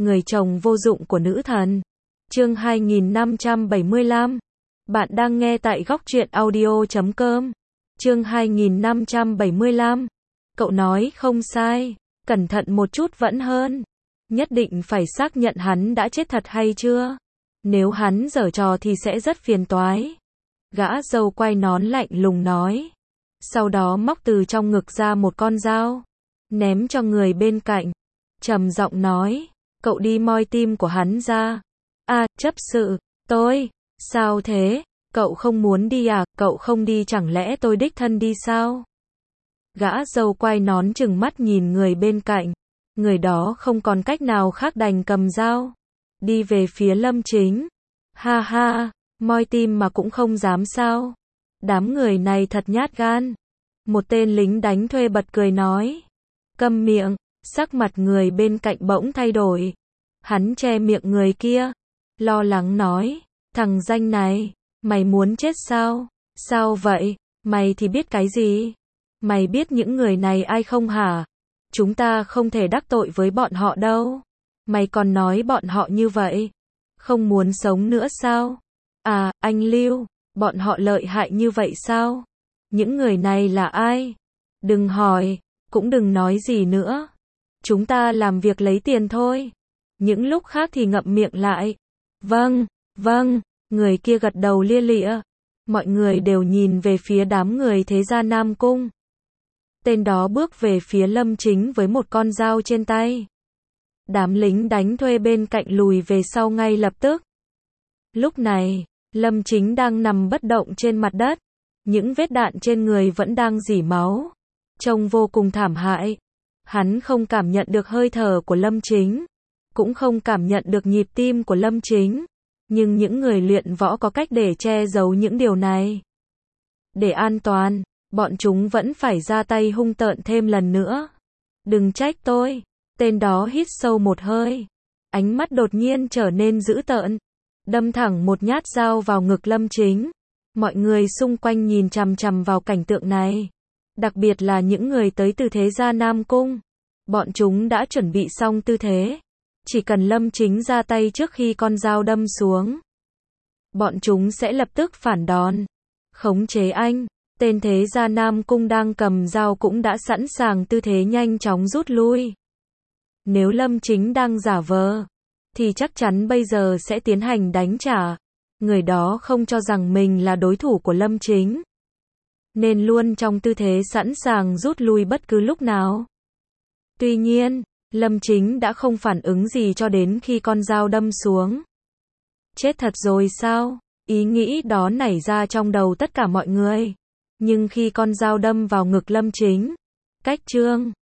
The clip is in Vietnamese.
người chồng vô dụng của nữ thần. Chương 2575. Bạn đang nghe tại góc truyện audio.com. Chương 2575. Cậu nói không sai, cẩn thận một chút vẫn hơn. Nhất định phải xác nhận hắn đã chết thật hay chưa. Nếu hắn giở trò thì sẽ rất phiền toái. Gã dâu quay nón lạnh lùng nói. Sau đó móc từ trong ngực ra một con dao, ném cho người bên cạnh. Trầm giọng nói, cậu đi moi tim của hắn ra. Chấp sự, tôi, sao thế, cậu không muốn đi à, cậu không đi chẳng lẽ tôi đích thân đi sao? Gã dâu quay nón trừng mắt nhìn người bên cạnh, người đó không còn cách nào khác đành cầm dao, đi về phía Lâm Chính. Ha ha, moi tim mà cũng không dám sao? Đám người này thật nhát gan. Một tên lính đánh thuê bật cười nói. Câm miệng, sắc mặt người bên cạnh bỗng thay đổi. Hắn che miệng người kia, lo lắng nói, thằng danh này, mày muốn chết sao? Sao vậy? Mày thì biết cái gì? Mày biết những người này ai không hả? Chúng ta không thể đắc tội với bọn họ đâu. Mày còn nói bọn họ như vậy, không muốn sống nữa sao? Anh Lưu, bọn họ lợi hại như vậy sao? Những người này là ai? Đừng hỏi, cũng đừng nói gì nữa. Chúng ta làm việc lấy tiền thôi. Những lúc khác thì ngậm miệng lại. Vâng, người kia gật đầu lia lịa. Mọi người đều nhìn về phía đám người thế gia Nam Cung. Tên đó bước về phía Lâm Chính với một con dao trên tay. Đám lính đánh thuê bên cạnh lùi về sau ngay lập tức. Lúc này, Lâm Chính đang nằm bất động trên mặt đất. Những vết đạn trên người vẫn đang rỉ máu, trông vô cùng thảm hại. Hắn không cảm nhận được hơi thở của Lâm Chính, cũng không cảm nhận được nhịp tim của Lâm Chính. Nhưng những người luyện võ có cách để che giấu những điều này. Để an toàn, bọn chúng vẫn phải ra tay hung tợn thêm lần nữa. Đừng trách tôi. Tên đó hít sâu một hơi, ánh mắt đột nhiên trở nên dữ tợn, đâm thẳng một nhát dao vào ngực Lâm Chính. Mọi người xung quanh nhìn chằm chằm vào cảnh tượng này, đặc biệt là những người tới từ thế gia Nam Cung. Bọn chúng đã chuẩn bị xong tư thế, chỉ cần Lâm Chính ra tay trước khi con dao đâm xuống, bọn chúng sẽ lập tức phản đòn, khống chế anh. Tên thế gia Nam Cung đang cầm dao cũng đã sẵn sàng tư thế nhanh chóng rút lui. Nếu Lâm Chính đang giả vờ, thì chắc chắn bây giờ sẽ tiến hành đánh trả. Người đó không cho rằng mình là đối thủ của Lâm Chính, nên luôn trong tư thế sẵn sàng rút lui bất cứ lúc nào. Tuy nhiên, Lâm Chính đã không phản ứng gì cho đến khi con dao đâm xuống. Chết thật rồi sao? Ý nghĩ đó nảy ra trong đầu tất cả mọi người. Nhưng khi con dao đâm vào ngực Lâm Chính, cách Trương